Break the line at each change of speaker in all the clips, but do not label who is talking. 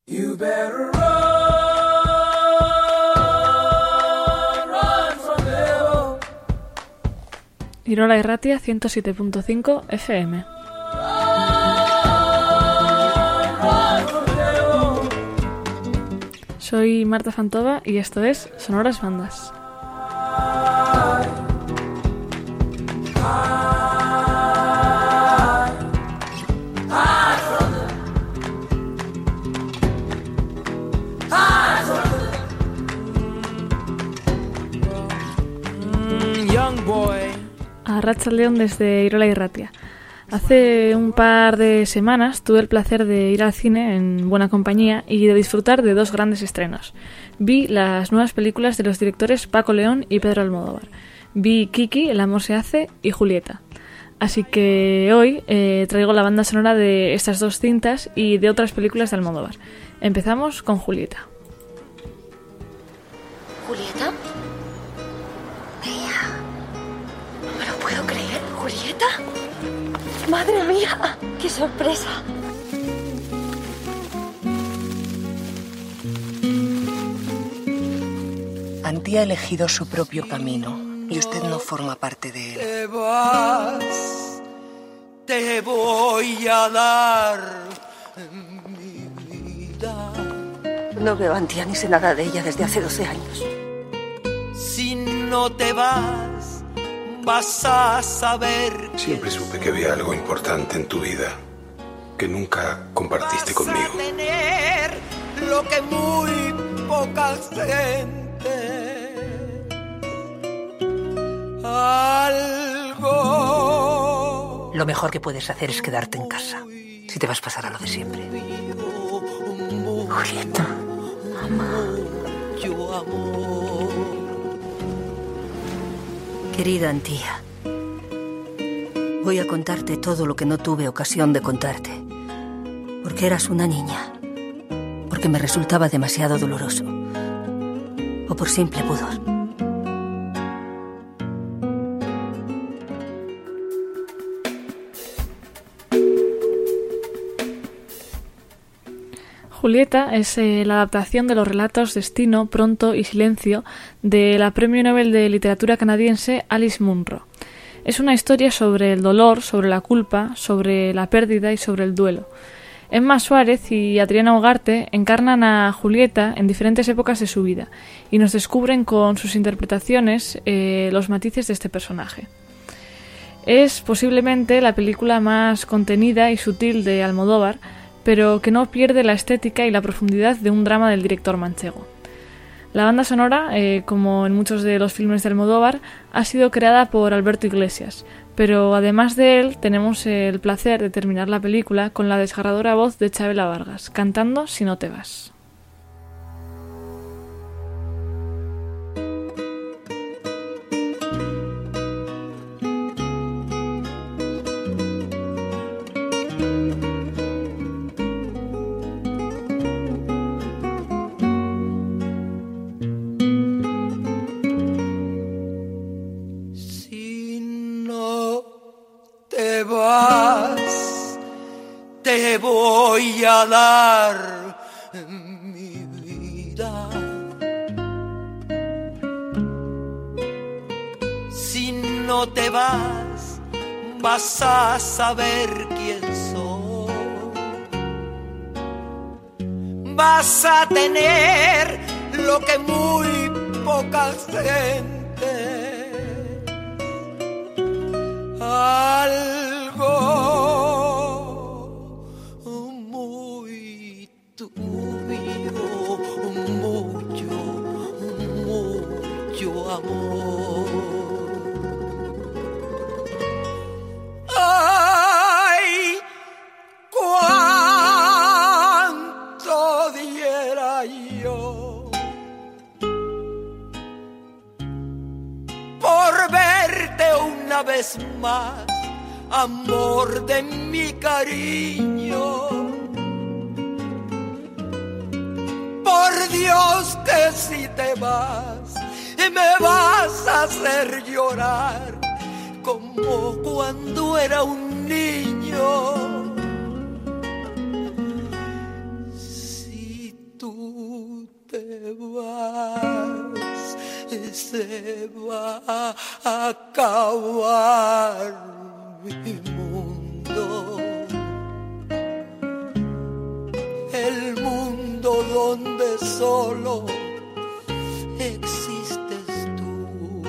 You better run from the devil.
Irola Irratia 107.5 FM. Soy Marta Fantova y esto es Sonoras Bandas. Arratsaldeon desde Irola Irratia. Hace un par de semanas tuve el placer de ir al cine en buena compañía y de disfrutar de dos grandes estrenos. Vi las nuevas películas de los directores Paco León y Pedro Almodóvar. Vi Kiki, El amor se hace y Julieta. Así que hoy traigo la banda sonora de estas dos cintas y de otras películas de Almodóvar. Empezamos con Julieta.
¿Julieta? Tía, no me lo puedo creer. ¿Julieta? ¡Madre mía! ¡Qué sorpresa!
Antía ha elegido su propio camino y usted no forma parte de él.
Te vas, te voy a dar mi vida.
No veo a Antía ni sé nada de ella desde hace 12 años.
Si no te vas, vas a saber.
Siempre supe que había algo importante en tu vida que nunca compartiste conmigo.
Vas a tener lo que muy poca gente. Algo.
Lo mejor que puedes hacer es quedarte en casa. Si te vas a pasar a lo de siempre.
Julieta, mamá.
Yo amo.
Querida Antía, voy a contarte todo lo que no tuve ocasión de contarte. Porque eras una niña. Porque me resultaba demasiado doloroso. O por simple pudor.
Julieta es la adaptación de los relatos Destino, Pronto y Silencio de la Premio Nobel de Literatura canadiense Alice Munro. Es una historia sobre el dolor, sobre la culpa, sobre la pérdida y sobre el duelo. Emma Suárez y Adriana Ugarte encarnan a Julieta en diferentes épocas de su vida y nos descubren con sus interpretaciones los matices de este personaje. Es posiblemente la película más contenida y sutil de Almodóvar, pero que no pierde la estética y la profundidad de un drama del director manchego. La banda sonora, como en muchos de los filmes de Almodóvar, ha sido creada por Alberto Iglesias, pero además de él tenemos el placer de terminar la película con la desgarradora voz de Chabela Vargas, cantando Si no te vas.
Te voy a dar mi vida. Si no te vas, vas a saber quién soy. Vas a tener lo que muy poca gente. Algo muy tuyo, mucho amor. Ay, cuánto diera yo por verte una vez más, amor de mi cariño. Por Dios que si te vas, me vas a hacer llorar como cuando era un niño. Si se va a acabar mi mundo. El mundo donde solo existes tú.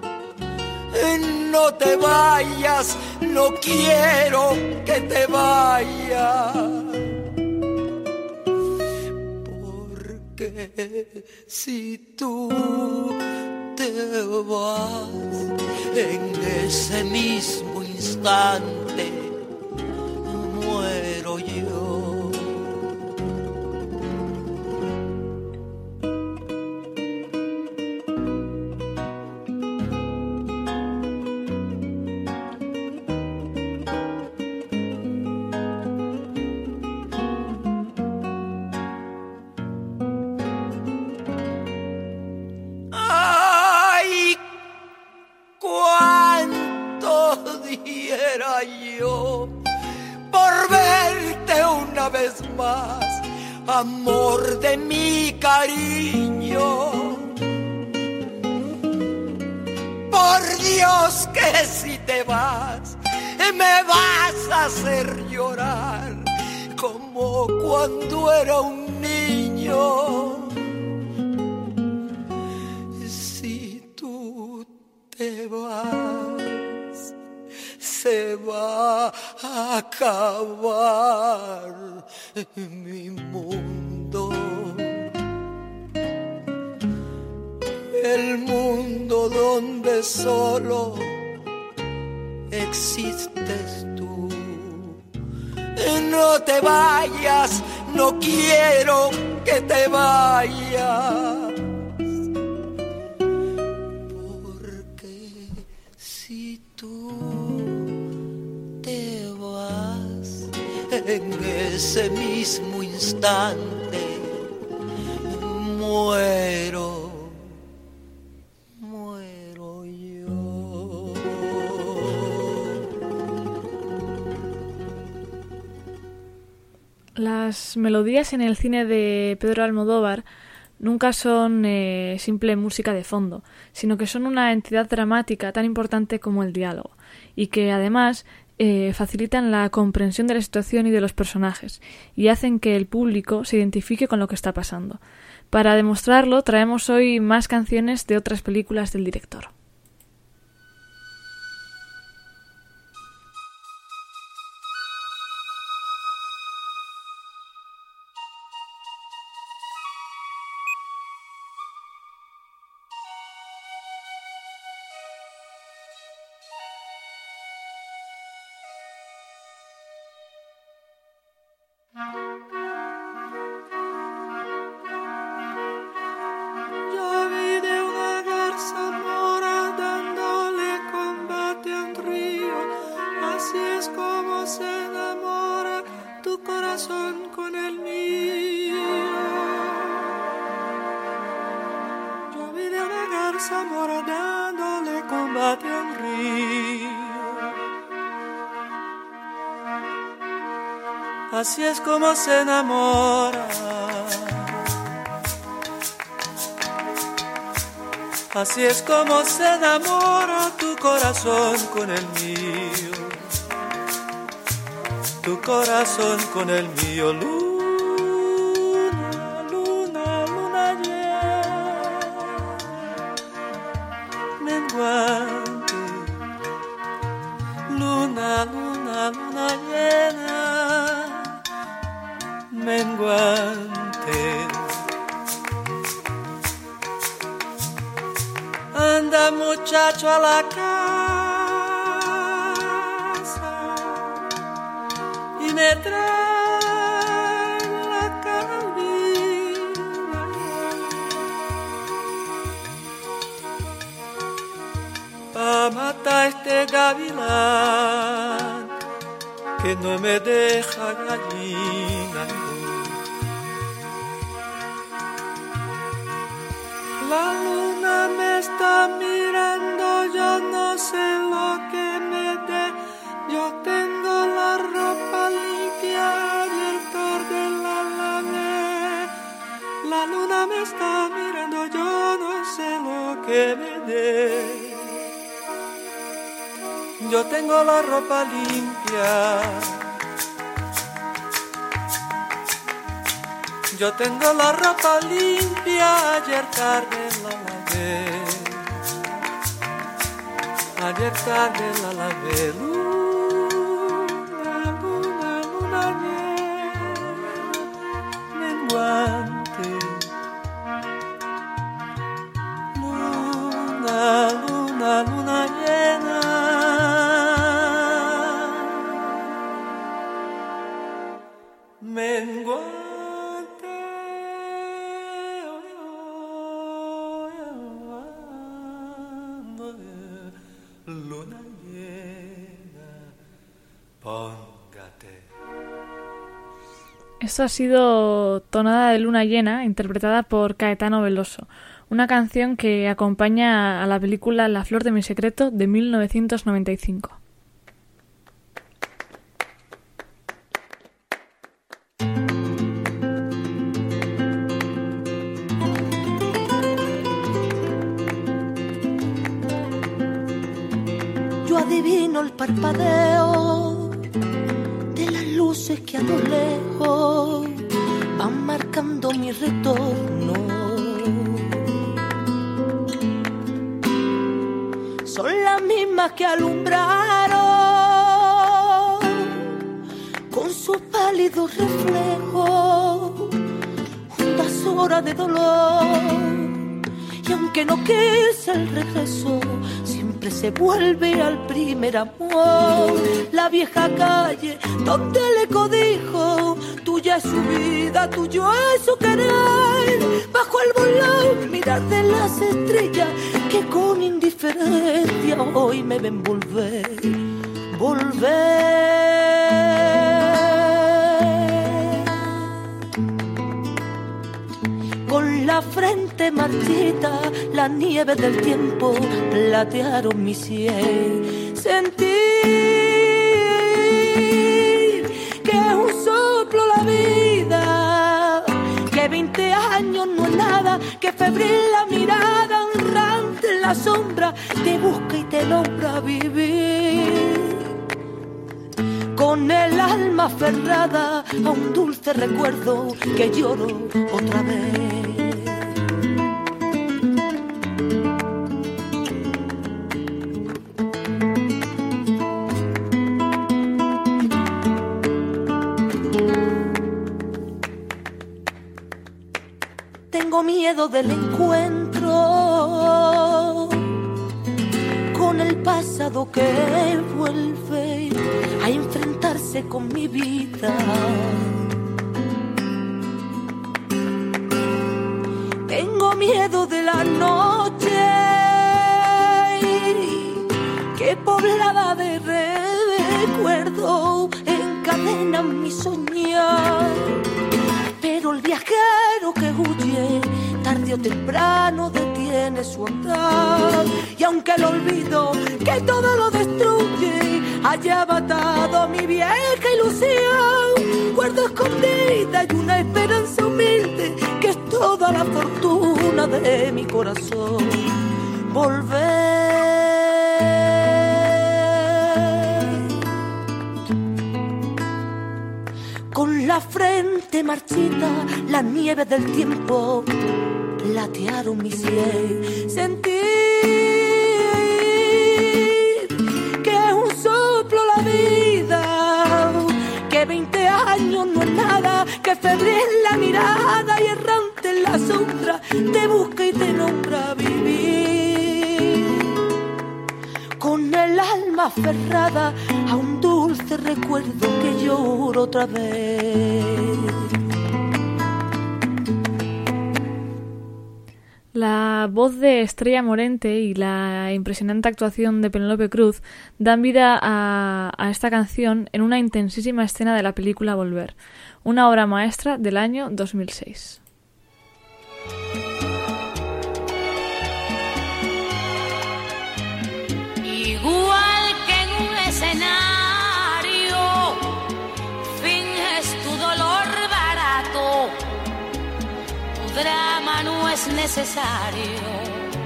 No te vayas, no quiero que te vayas. Porque si tú te vas en ese mismo instante, muero yo. Yo por verte una vez más, amor de mi cariño. Por Dios que si te vas me vas a hacer llorar como cuando era un niño. Si tú te vas, se va a acabar mi mundo. El mundo donde solo existes tú. No te vayas, no quiero que te vayas. Porque si tú te vas en ese mismo instante, muero yo.
Las melodías en el cine de Pedro Almodóvar nunca son simple música de fondo, sino que son una entidad dramática tan importante como el diálogo, y que además facilitan la comprensión de la situación y de los personajes, y hacen que el público se identifique con lo que está pasando. Para demostrarlo, traemos hoy más canciones de otras películas del director.
Así es como se enamora. Así es como se enamora tu corazón con el mío. Tu corazón con el mío. Luna, luna, luna llena, menguante. Luna, luna, luna llena, menguante. Anda muchacho a la casa y me trae la carabina pa' matar este gavilán que no me deja gallina. La luna me está mirando, yo no sé lo que me dé. Yo tengo la ropa limpia y el cordel la lavé. La luna me está mirando, yo no sé sé lo que me dé. Yo tengo la ropa limpia, yo tengo la ropa limpia, ayer tarde la lavé, ayer tarde la lavé. Luna, luna, luna llena, menguante. Luna, luna, luna llena, menguante. Luna llena, póngate.
Esto ha sido Tonada de Luna Llena, interpretada por Caetano Veloso, una canción que acompaña a la película La flor de mi secreto de 1995.
Yo adivino el parpadeo de las luces que a lo lejos van marcando mi retorno. Son las mismas que alumbraron con sus pálidos reflejos hondas horas de dolor. Y aunque no quise el regreso, siempre se vuelve al primer amor. La vieja calle donde el eco dijo: tuya es su vida, tuyo es su querer. Bajo el volón, mirar de las estrellas que con indiferencia hoy me ven volver, volver. Con la frente marchita, la nieve del tiempo platearon mi sien. Sentir que es un soplo la vida, que 20 años no es nada, que febril la mirada errante en la sombra te busca y te logra vivir. Con el alma aferrada a un dulce recuerdo que lloro otra vez. Tengo miedo del encuentro con el pasado que vuelve a enfrentarse con mi vida. Tengo miedo de la noche que poblada de recuerdos encadena mi soñar. Pero el viajero que huye tarde o temprano detiene su andar. Y aunque el olvido que todo lo destruye haya matado mi vieja ilusión, guardo escondida y una esperanza humilde que es toda la fortuna de mi corazón. Volver. Con la frente marchita, la nieve del tiempo platearon mi sien. Sentir que es un soplo la vida, que 20 años no es nada, que febril la mirada y errante en la sombra te busca y te nombra vivir. Con el alma aferrada a un dulce recuerdo que lloro otra vez.
La voz de Estrella Morente y la impresionante actuación de Penélope Cruz dan vida a esta canción en una intensísima escena de la película Volver, una obra maestra del año 2006.
Igual que en un escenario, finges tu dolor barato, tu drama no es necesario.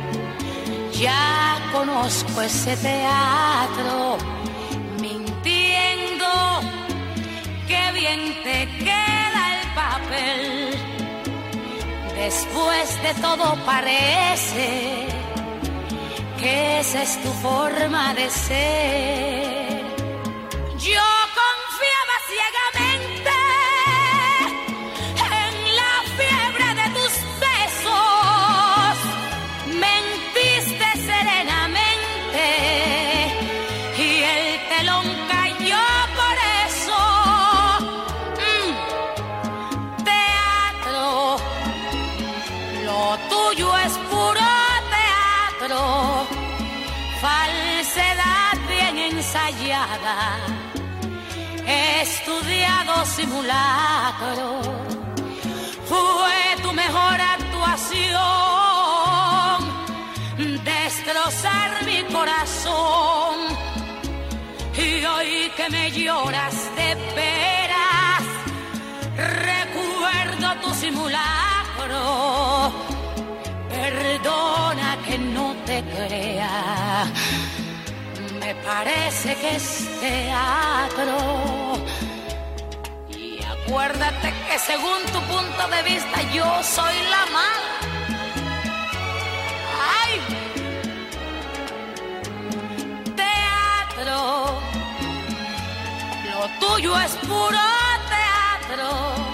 Ya conozco ese teatro, mintiendo, qué bien te queda el papel. Después de todo parece que esa es tu forma de ser. Yo confiaba ciegamente en la fiebre de tus besos, mentiste serenamente y el telón cayó por eso. Teatro, lo tuyo es puro teatro, falsedad bien ensayada, estudiado simulacro. Fue tu mejor actuación, destrozar mi corazón. Y hoy que me lloras de veras, recuerdo tu simulacro. Perdona que no te crea, me parece que es teatro. Y acuérdate que según tu punto de vista yo soy la mala. ¡Ay! Teatro, lo tuyo es puro teatro,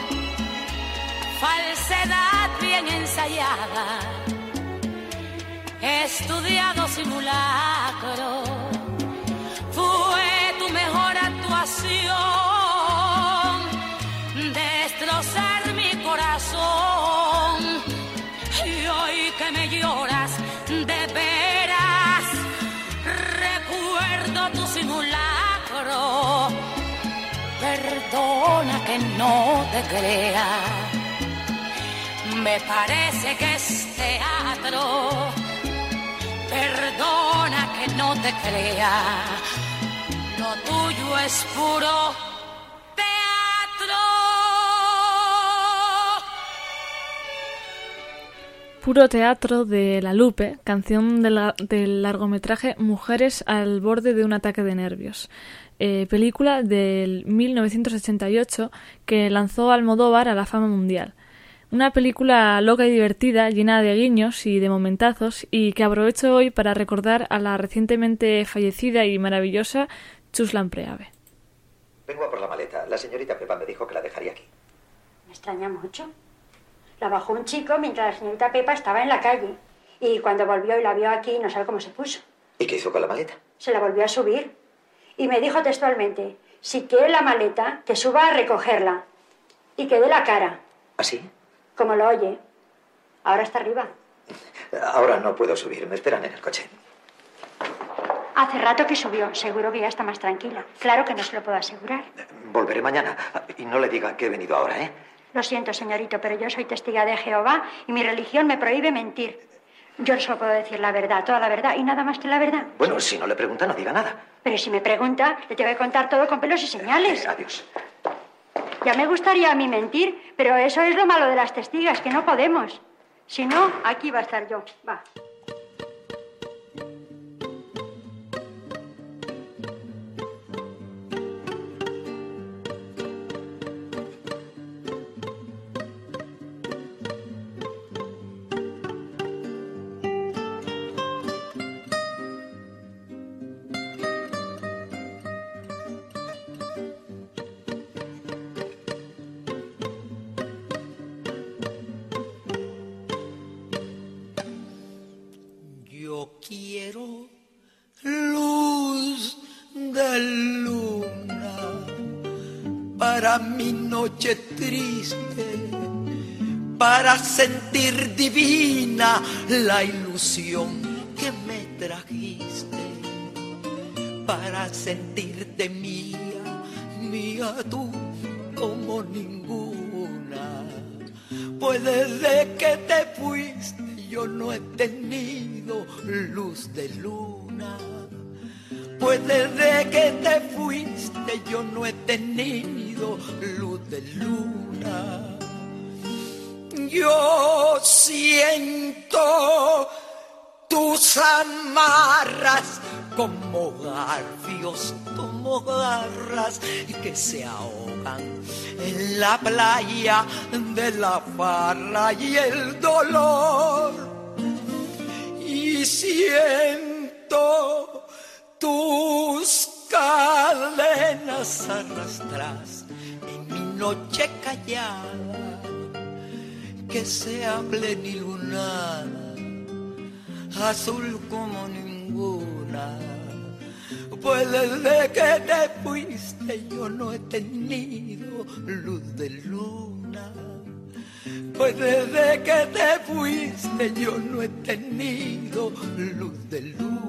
falsedad bien ensayada, estudiado simulacro. Fue tu mejor actuación, destrozar mi corazón. Y hoy que me lloras de veras, recuerdo tu simulacro. Perdona que no te crea, me parece que es teatro. Perdona que no te crea, lo tuyo es puro teatro.
Puro teatro de La Lupe, canción del largometraje Mujeres al borde de un ataque de nervios. Película del 1988 que lanzó Almodóvar a la fama mundial. Una película loca y divertida, llena de guiños y de momentazos, y que aprovecho hoy para recordar a la recientemente fallecida y maravillosa Chuslan Preave.
Vengo a por la maleta. La señorita Pepa me dijo que la dejaría aquí.
Me extraña mucho. La bajó un chico mientras la señorita Pepa estaba en la calle. Y cuando volvió y la vio aquí, no sabe cómo se puso.
¿Y qué hizo con la maleta?
Se la volvió a subir. Y me dijo textualmente, si quiere la maleta, que suba a recogerla. Y que dé la cara.
¿Así?
Como lo oye. Ahora está arriba.
Ahora no puedo subir. Me esperan en el coche.
Hace rato que subió. Seguro que ya está más tranquila. Claro que no se lo puedo asegurar.
Volveré mañana. Y no le diga que he venido ahora, ¿eh?
Lo siento, señorito, pero yo soy testiga de Jehová y mi religión me prohíbe mentir. Yo solo puedo decir la verdad, toda la verdad y nada más que la verdad.
Bueno, si no le pregunta, no diga nada.
Pero si me pregunta, le tengo que contar todo con pelos y señales.
Adiós.
Ya me gustaría a mí mentir, pero eso es lo malo de las testigas, que no podemos. Si no, aquí va a estar yo. Va.
Quiero luz de luna para mi noche triste, para sentir divina la ilusión que me trajiste, para sentirte mía, mía tú como ninguna. Pues desde que te fuiste yo no he tenido luz de luna. Pues desde que te fuiste yo no he tenido luz de luna. Yo siento tu tus amarras como garfios, como garras que se ahogan en la playa de la farra y el dolor. Y siento tus cadenas arrastras en mi noche callada, que sea plenilunada, azul como ninguna. Pues desde que te fuiste yo no he tenido luz de luna. Pues desde que te fuiste yo no he tenido luz de luna.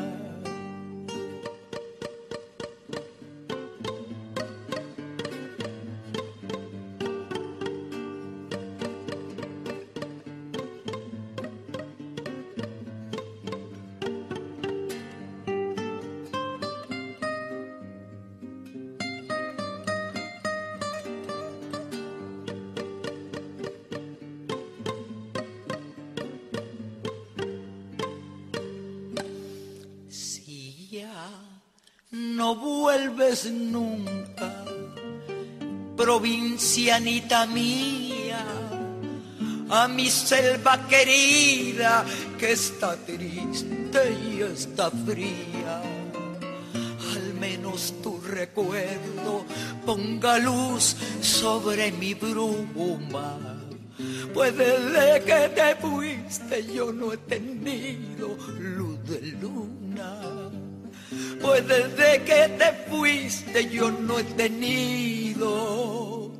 No vuelves nunca, provincianita mía, a mi selva querida que está triste y está fría. Al menos tu recuerdo ponga luz sobre mi bruma, pues desde que te fuiste yo no he tenido luz de luna. Pues desde que te fuiste yo no he tenido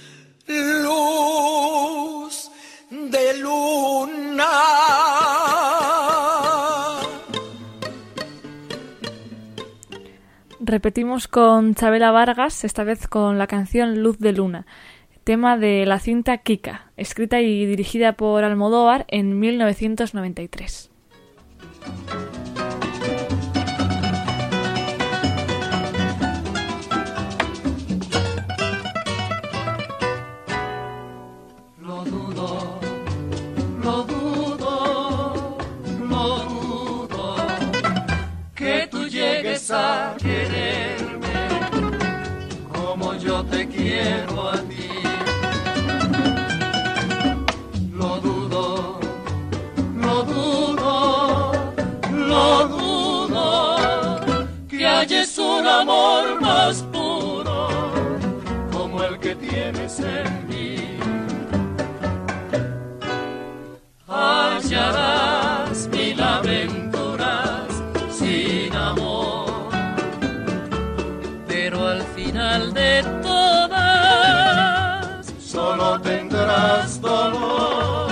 luz de luna.
Repetimos con Chabela Vargas, esta vez con la canción Luz de Luna, tema de la cinta Kika, escrita y dirigida por Almodóvar en 1993.
A quererme como yo te quiero a ti. Lo dudo, lo dudo, lo dudo, que halles un amor más puro como el que tienes en mí. Hallarás mil aventuras sin amor, al final de todas solo tendrás dolor.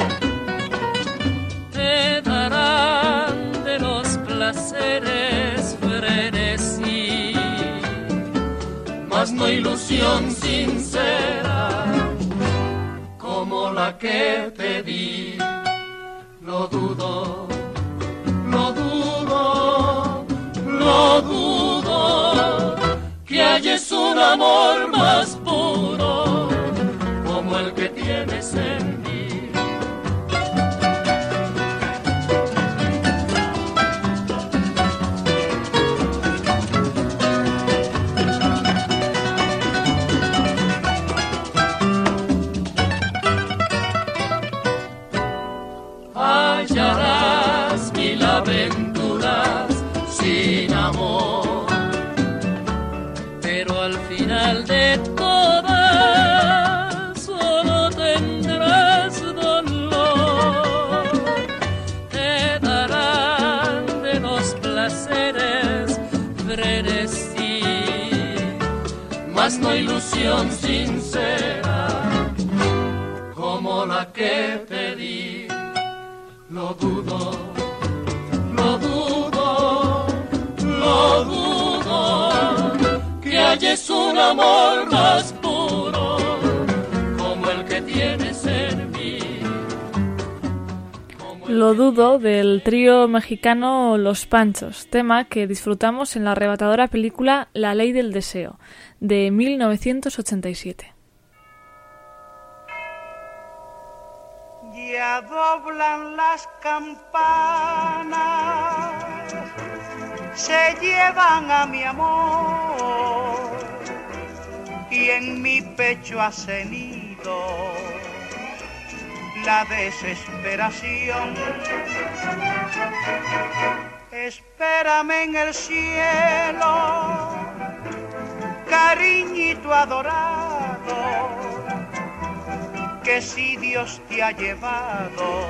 Te darán de los placeres frenesí, mas no ilusión sincera como la que te di. Lo dudo, lo dudo, lo dudo, que halles un amor más puro como el que tienes en mí. Hallarás mil aventuras sin amor, pero al final de todas solo tendrás dolor. Te darán de los placeres frenesí, mas no ilusión sincera como la que te di. Lo dudo, lo dudo, lo dudo, que halles un amor más puro como el que tienes en mí.
Lo dudo, del trío mexicano Los Panchos, tema que disfrutamos en la arrebatadora película La Ley del Deseo, de 1987.
Ya doblan las campanas, se llevan a mi amor y en mi pecho ha cenido la desesperación. Espérame en el cielo, cariñito adorado, que si Dios te ha llevado,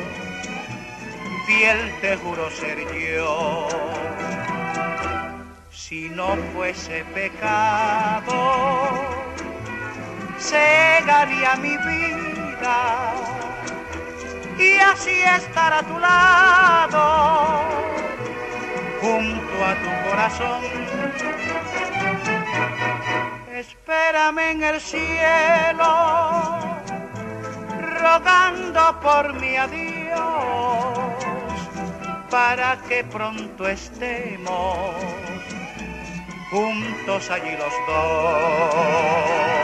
fiel te juro ser yo. Si no fuese pecado, cegaría mi vida y así estar a tu lado, junto a tu corazón. Espérame en el cielo, rogando por mi adiós, para que pronto estemos juntos allí los dos.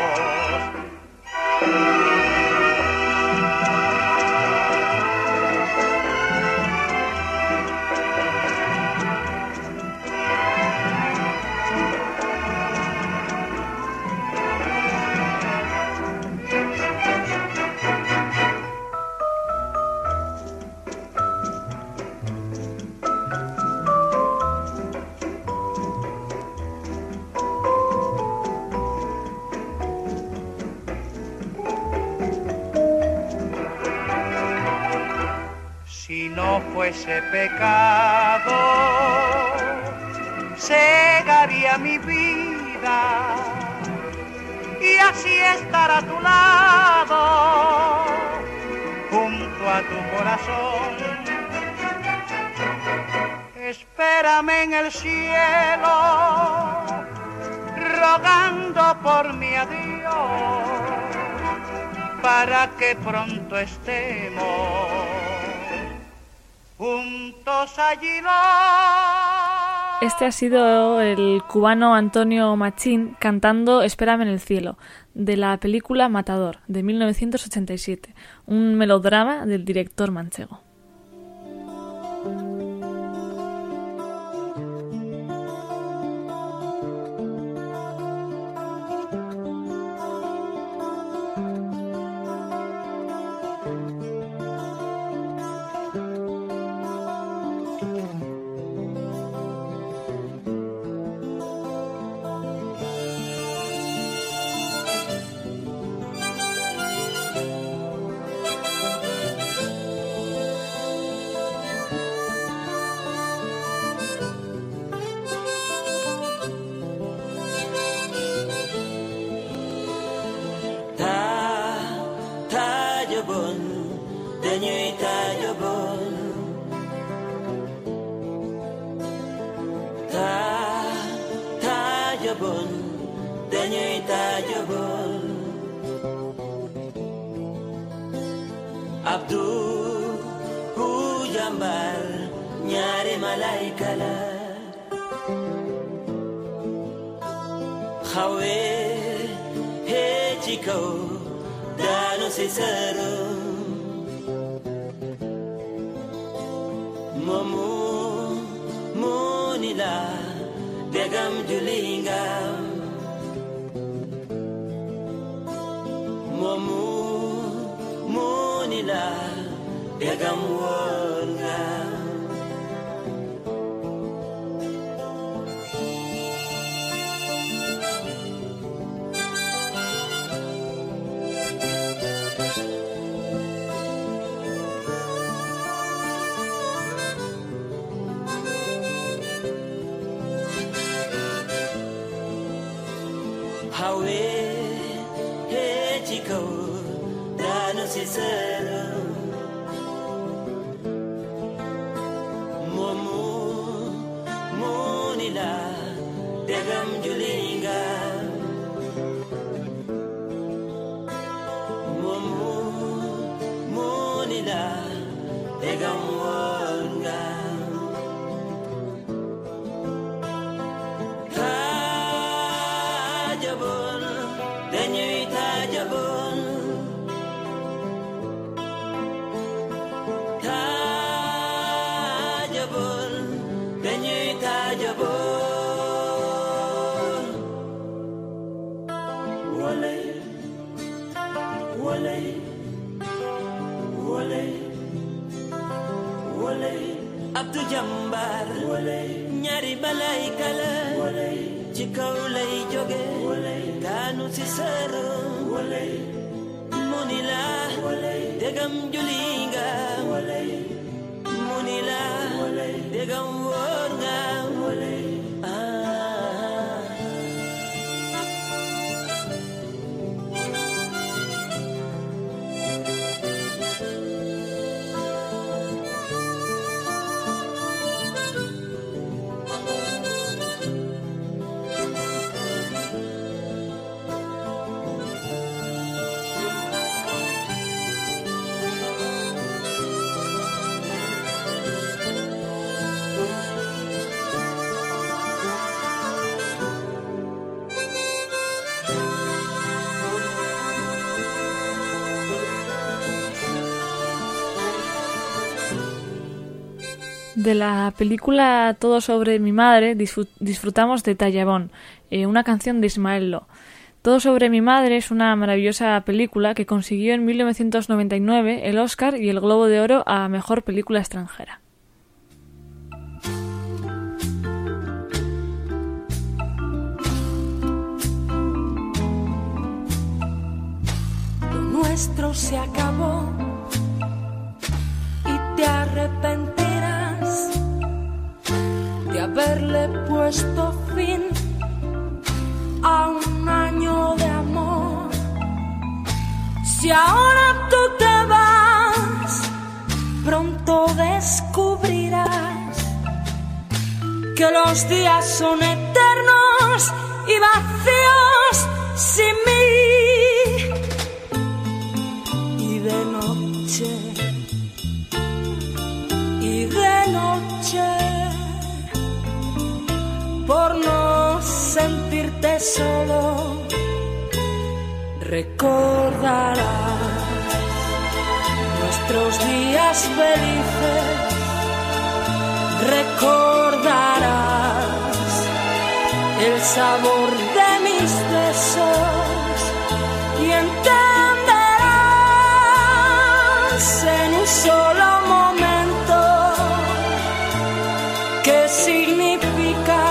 Si no fuese pecado, cegaría mi vida y así estar a tu lado, junto a tu corazón. Espérame en el cielo, rogando por mi adiós, para que pronto estemos juntos allí los...
Este ha sido el cubano Antonio Machín cantando Espérame en el cielo, de la película Matador, de 1987, un melodrama del director manchego.
Abdou ku jambar ñaari malaika la xawe he ci kaw daanu si saro momu monila begam julinga momu monila begam wonga hawe he chico dano sincero momu monila degam julinga momu monila degam wonga Walay, walay, walay. Abdou Jambar, walay. Ñaari balay kala, walay. Ci kaw lay jóge, walay. Daanu ci sero, walay. Munila, walay. Degam julinga, walay. Munila, walay. Degam worga, walay.
De la película Todo sobre mi madre disfrutamos de Tallabón, una canción de Ismael Lo. Todo sobre mi madre es una maravillosa película que consiguió en 1999 el Oscar y el Globo de Oro a Mejor Película Extranjera.
Lo nuestro se acabó y te arrepentirás de haberle puesto fin a un año de amor. Si ahora tú te vas, pronto descubrirás que los días son eternos y vacíos sin mí. Y de noche, por no sentirte solo, recordarás nuestros días felices, recordarás el sabor de mis besos y entenderás en un solo momento qué significa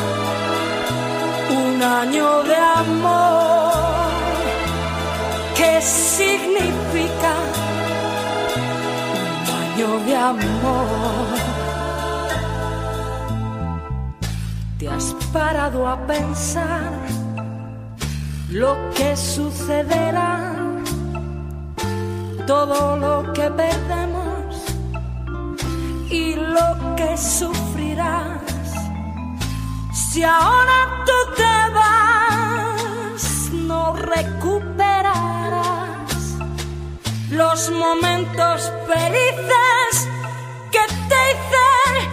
un año de amor, qué significa un año de amor. ¿Te has parado a pensar lo que sucederá? Todo lo que perdemos y lo que sufrirás. Si ahora tú te vas, no recuperarás los momentos felices que te hice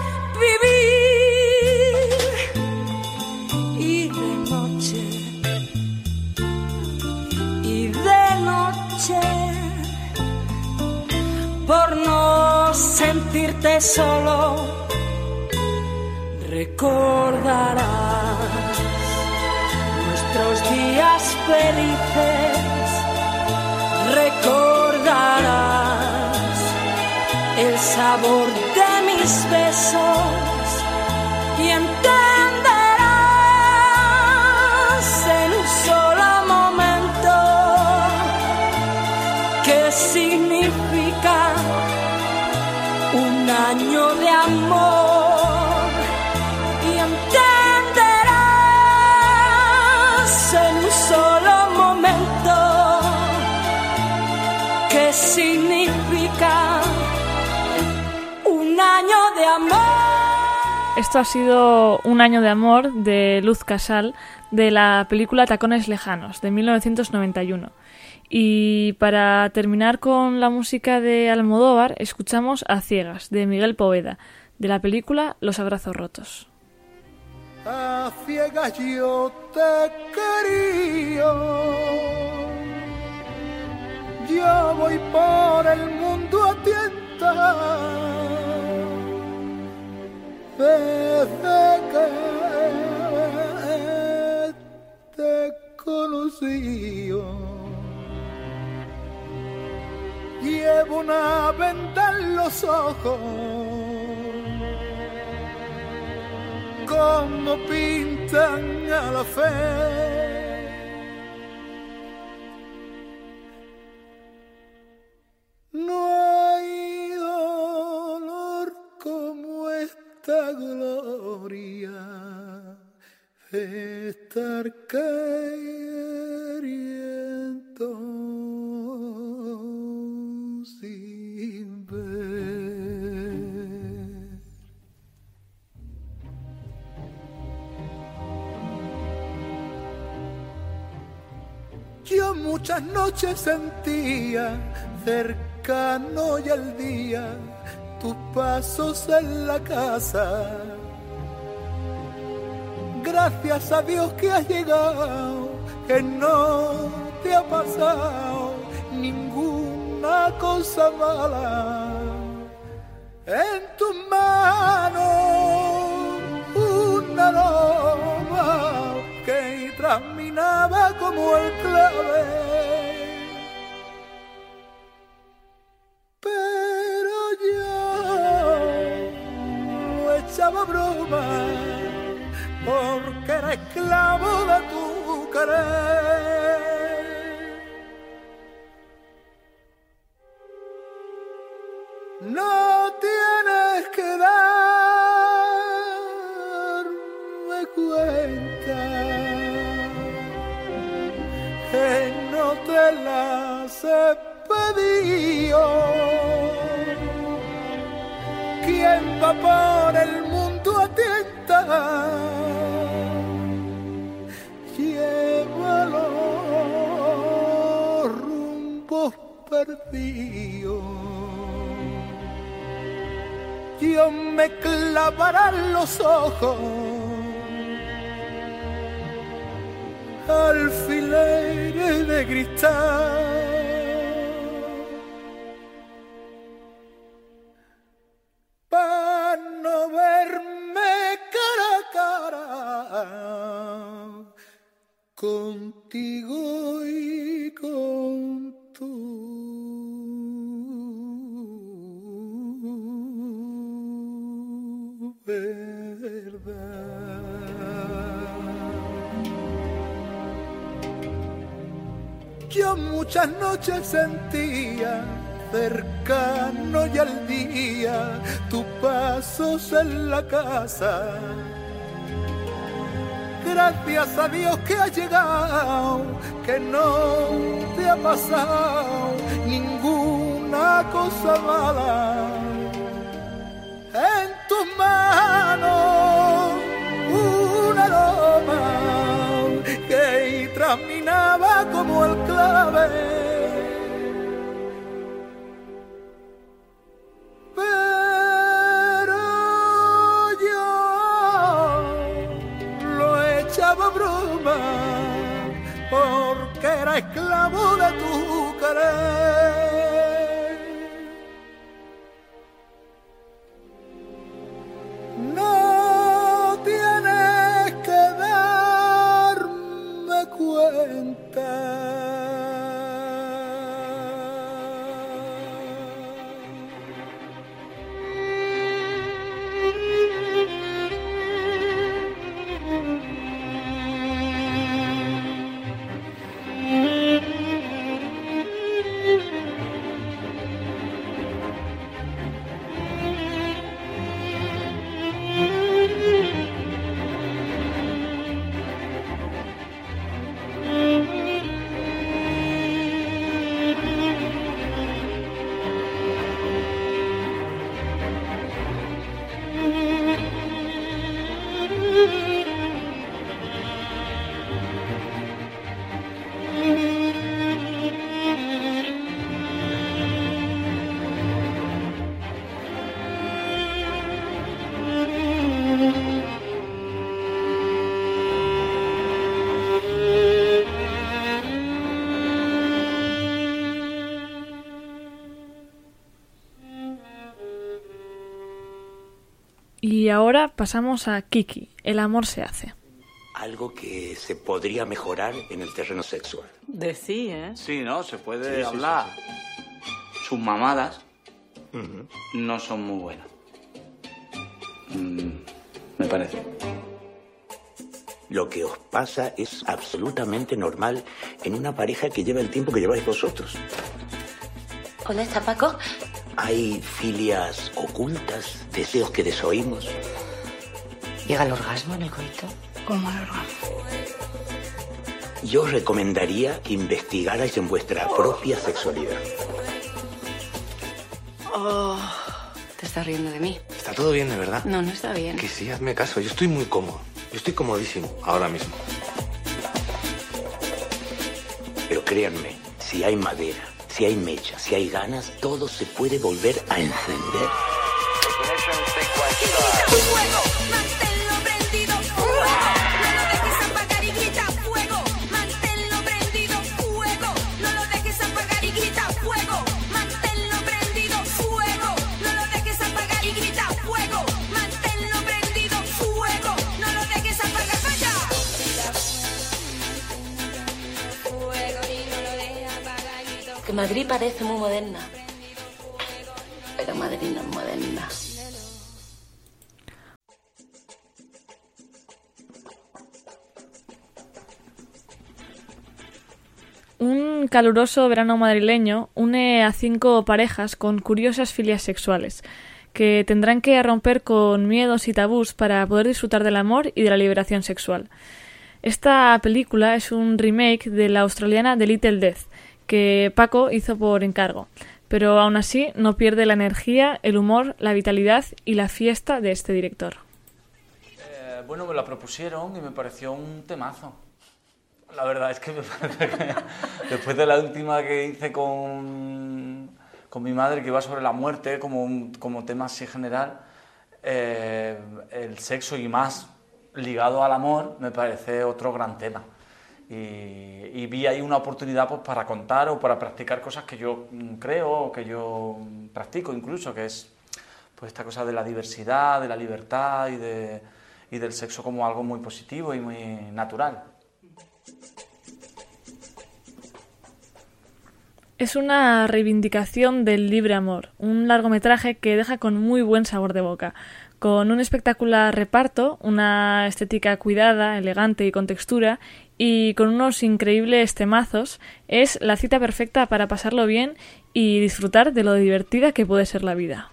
vivir. Y de noche, por no sentirte solo, recordarás nuestros días felices, recordarás el sabor de mis besos y entenderás en un solo momento qué significa un año de amor y entenderás en un solo momento qué significa un año de amor.
Esto ha sido Un año de amor de Luz Casal de la película Tacones lejanos de 1991. Y para terminar con la música de Almodóvar, escuchamos A ciegas, de Miguel Poveda, de la película Los abrazos rotos.
A ciegas yo te quería, yo voy por el mundo a tientas, desde que te conocí. llevo una venda en los ojos, como pintan a la fe. No hay dolor como esta gloria de estar queriendo sin ver. Yo muchas noches sentía cercano y al día tus pasos en la casa. Gracias a Dios que has llegado, que no te ha pasado ninguna cosa mala. En tus manos una loma que transminaba como el clave. Pero yo lo echaba broma porque era esclavo de tu querer. No tienes que darme cuenta que no te las he pedido. ¿Quién va por el mundo a tientas? Lleva los rumbos perdidos. Dios me clavará los ojos, alfileres de cristal. Pa' no verme cara a cara contigo y con tu verdad. Yo muchas noches sentía cercano y al día tus pasos en la casa. Gracias a Dios que has llegado, que no te ha pasado ninguna cosa mala. En tus manos un aroma que transminaba como el clave. Pero yo lo echaba broma porque era esclavo de tu querer. No tienes que darme cuenta
Y ahora pasamos a Kiki, El amor se hace.
Algo que se podría mejorar en el terreno sexual.
De sí, ¿eh?
Sí, ¿no? Se puede hablar.
Sí.
sus mamadas no son muy buenas. Me parece.
Lo que os pasa es absolutamente normal en una pareja que lleva el tiempo que lleváis vosotros.
¿Dónde está Paco?
Hay filias ocultas, deseos que desoímos.
¿Llega el orgasmo en el coito?
¿Cómo el orgasmo?
Yo os recomendaría que investigarais en vuestra propia sexualidad.
Oh, te estás riendo de mí.
Está todo bien, de verdad.
No, no está bien.
Que sí, hazme caso. Yo estoy muy cómodo. Yo estoy comodísimo ahora mismo.
Pero créanme, si hay madera, si hay mecha, si hay ganas, todo se puede volver a encender.
Fuego, manténlo prendido, fuego, no lo dejes apagar y grita fuego, manténlo prendido, fuego, no lo dejes apagar y grita fuego, manténlo prendido, fuego, no lo dejes apagar y grita fuego, manténlo prendido, fuego, no lo dejes apagar, vaya.
Que Madrid parece muy moderna, pero Madrid no es moderna.
Un caluroso verano madrileño une a 5 parejas con curiosas filias sexuales, que tendrán que romper con miedos y tabús para poder disfrutar del amor y de la liberación sexual. Esta película es un remake de la australiana The Little Death, que Paco hizo por encargo, pero aún así no pierde la energía, el humor, la vitalidad y la fiesta de este director.
Bueno, me la propusieron y me pareció un temazo. La verdad es que me parece que después de la última que hice con mi madre, que iba sobre la muerte como tema así general, el sexo y más ligado al amor me parece otro gran tema. Y vi ahí una oportunidad pues, para contar o para practicar cosas que yo creo o que yo practico incluso, que es pues, esta cosa de la diversidad, de la libertad y del sexo como algo muy positivo y muy natural.
Es una reivindicación del libre amor, un largometraje que deja con muy buen sabor de boca, con un espectacular reparto, una estética cuidada, elegante y con textura, y con unos increíbles temazos. Es la cita perfecta para pasarlo bien y disfrutar de lo divertida que puede ser la vida.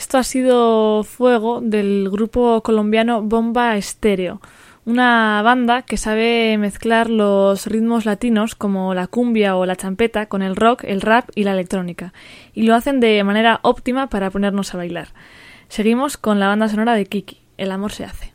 esto ha sido Fuego del grupo colombiano Bomba Estéreo, una banda que sabe mezclar los ritmos latinos como la cumbia o la champeta con el rock, el rap y la electrónica, y lo hacen de manera óptima para ponernos a bailar. Seguimos con la banda sonora de Kiki, El amor se hace.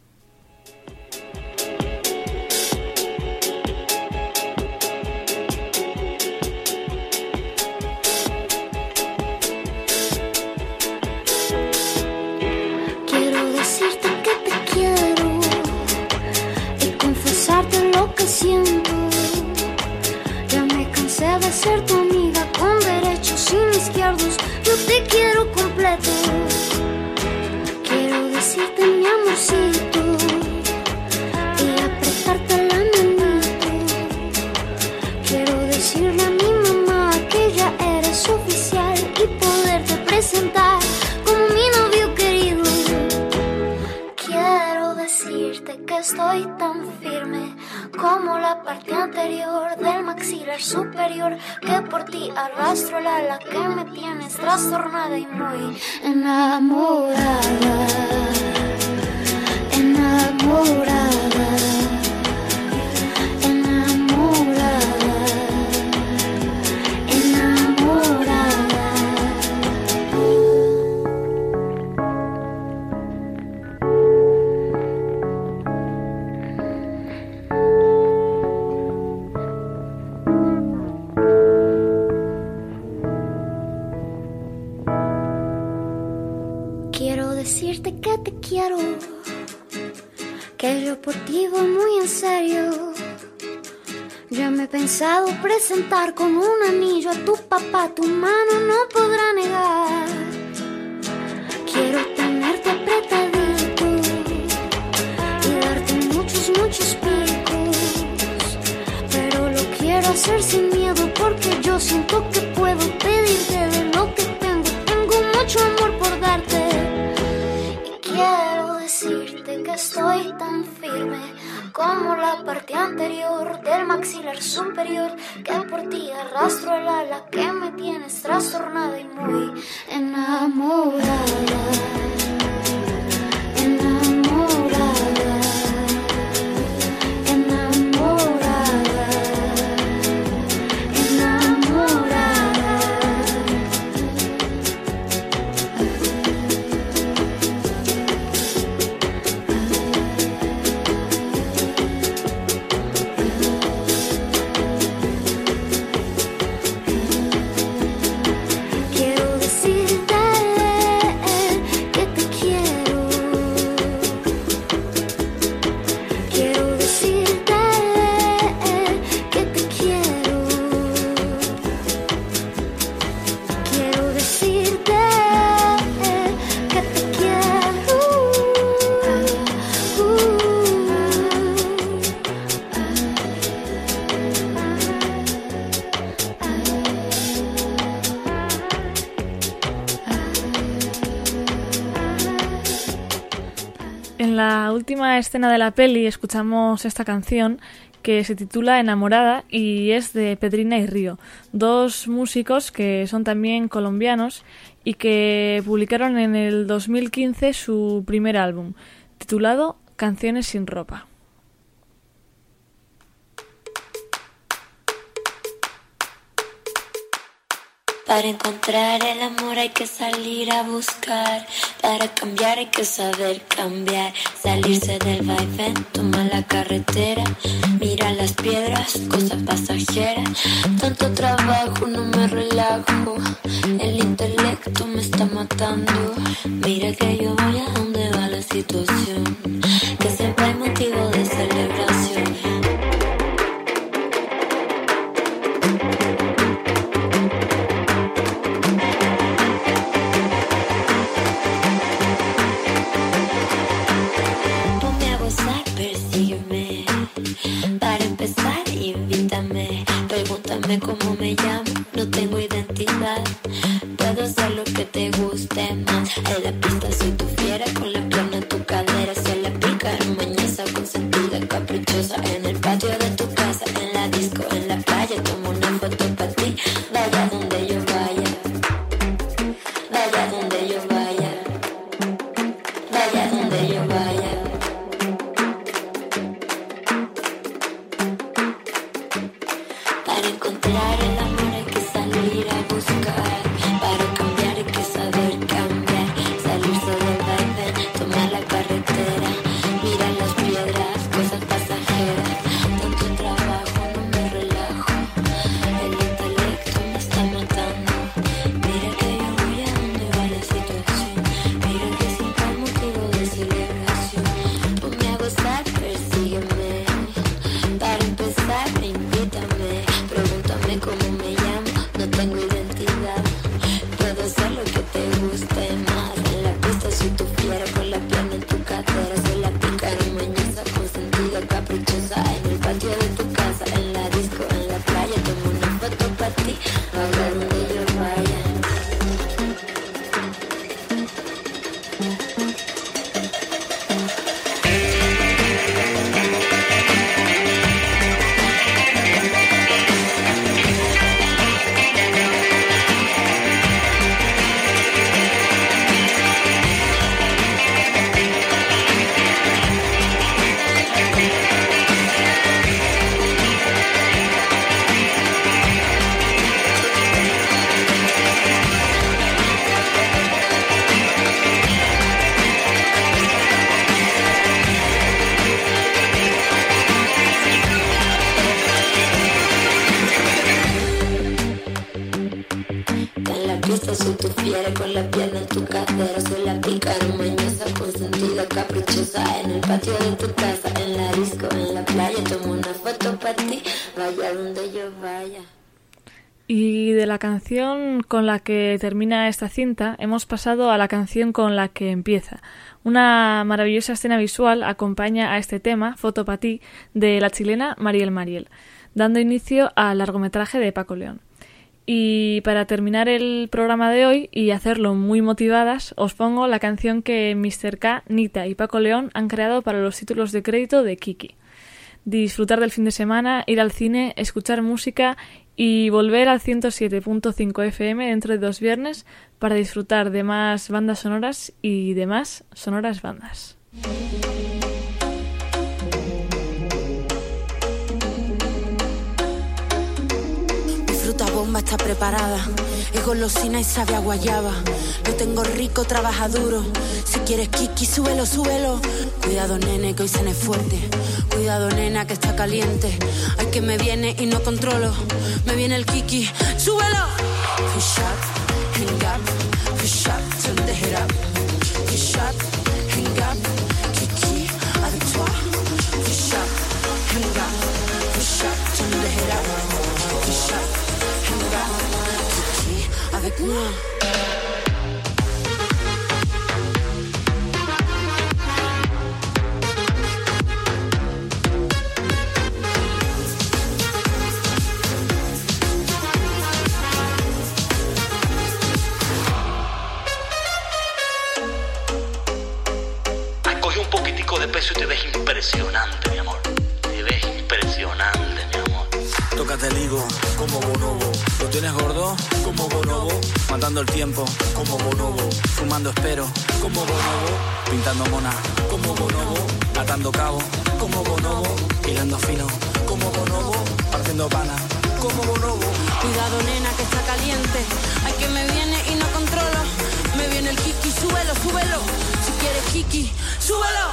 Quiero decirte que te quiero y confesarte lo que siento. Ya me cansé de ser tu amiga con derechos sin izquierdos. Yo te quiero completo. Quiero decirte mi amorcito y apretarte la manito. Quiero decirle a mi mamá que ya eres oficial y poderte presentar como mi novio querido. Quiero decirte que estoy tan firme como la parte anterior del maxilar superior, que por ti arrastro la ala que me tienes trastornada y muy enamorada, enamorada, enamorada, enamorada. Quiero decirte que te quiero, que yo por ti voy muy en serio. Ya me he pensado presentar con un anillo a tu papá, tu mano no podrá negar. Quiero tenerte apretadito y darte muchos, muchos picos, pero lo quiero hacer sin miedo porque yo siento que puedo pedirte de lo que tengo. Tengo mucho amor por darte. Quiero decirte que estoy tan firme como la parte anterior del maxilar superior, que por ti arrastro el ala que me tienes trastornada y muy enamorada, enamorada, enamorada, enamorada. Quiero decirte que te quiero. Quiero decirte que te quiero. Quiero decirte que te quiero.
En la última escena de la peli escuchamos esta canción que se titula Enamorada y es de Pedrina y Río, dos músicos que son también colombianos y que publicaron en el 2015 su primer álbum, titulado Canciones sin ropa.
Para encontrar el amor hay que salir a buscar. Para cambiar hay que saber cambiar. Salirse del vaivén, tomar la carretera. Mira las piedras, cosas pasajeras. Tanto trabajo, no me relajo. El intelecto me está matando. Mira que yo voy a donde va la situación. Que siempre hay motivo de celebración. Cómo me llamo, no tengo identidad. Puedo hacer lo que te guste más. En la pista soy tu fiera, con la pierna en tu cadera. Se la pica, mañosa, consentida, caprichosa. En el patio de tu casa, en la disco, en la playa. Tomo una foto para ti, vaya donde yo vaya. Vaya donde yo vaya. en la pista, soy tu fiera con la pierna en tu cadera. Soy la pícara mañosa, consentida, caprichosa. En el patio de tu casa, en la disco, en la playa. Tomo una foto para ti, vaya donde yo vaya.
Y de la canción con la que termina esta cinta hemos pasado a la canción con la que empieza. Una maravillosa escena visual acompaña a este tema, Foto pa' ti, de la chilena Mariel Mariel, dando inicio al largometraje de Paco León. Y para terminar el programa de hoy y hacerlo muy motivadas, os pongo la canción que Mr. K, Nita y Paco León han creado para los títulos de crédito de Kiki. Disfrutar del fin de semana, ir al cine, escuchar música y volver al 107.5 FM dentro de 2 viernes para disfrutar de más bandas sonoras y de más sonoras bandas.
Fruta bomba está preparada, es golosina y sabe a guayaba. Lo tengo rico, trabaja duro. Si quieres kiki, súbelo, súbelo. Cuidado nene, que hoy cena es fuerte. Cuidado nena, que está caliente. Ay, que me viene y no controlo. Me viene el kiki, súbelo. Push up, hang up, push up, turn the head up. Push up, hang up, kiki, avec toi. Push up, hang up, push up, turn the head up. Push up, hang up, kiki, avec moi.
De peso y te ves impresionante, mi amor. Te ves impresionante, mi amor.
Tócate el higo como bonobo. Lo tienes gordo como bonobo. Matando el tiempo como bonobo. Fumando espero como bonobo. Pintando mona como bonobo. Atando cabo como bonobo. Hilando fino como bonobo. Partiendo pana como bonobo.
Cuidado nena, que está caliente. Ay, que me viene y no controlo. Me viene el kiki, súbelo, súbelo. Si quieres kiki, súbelo.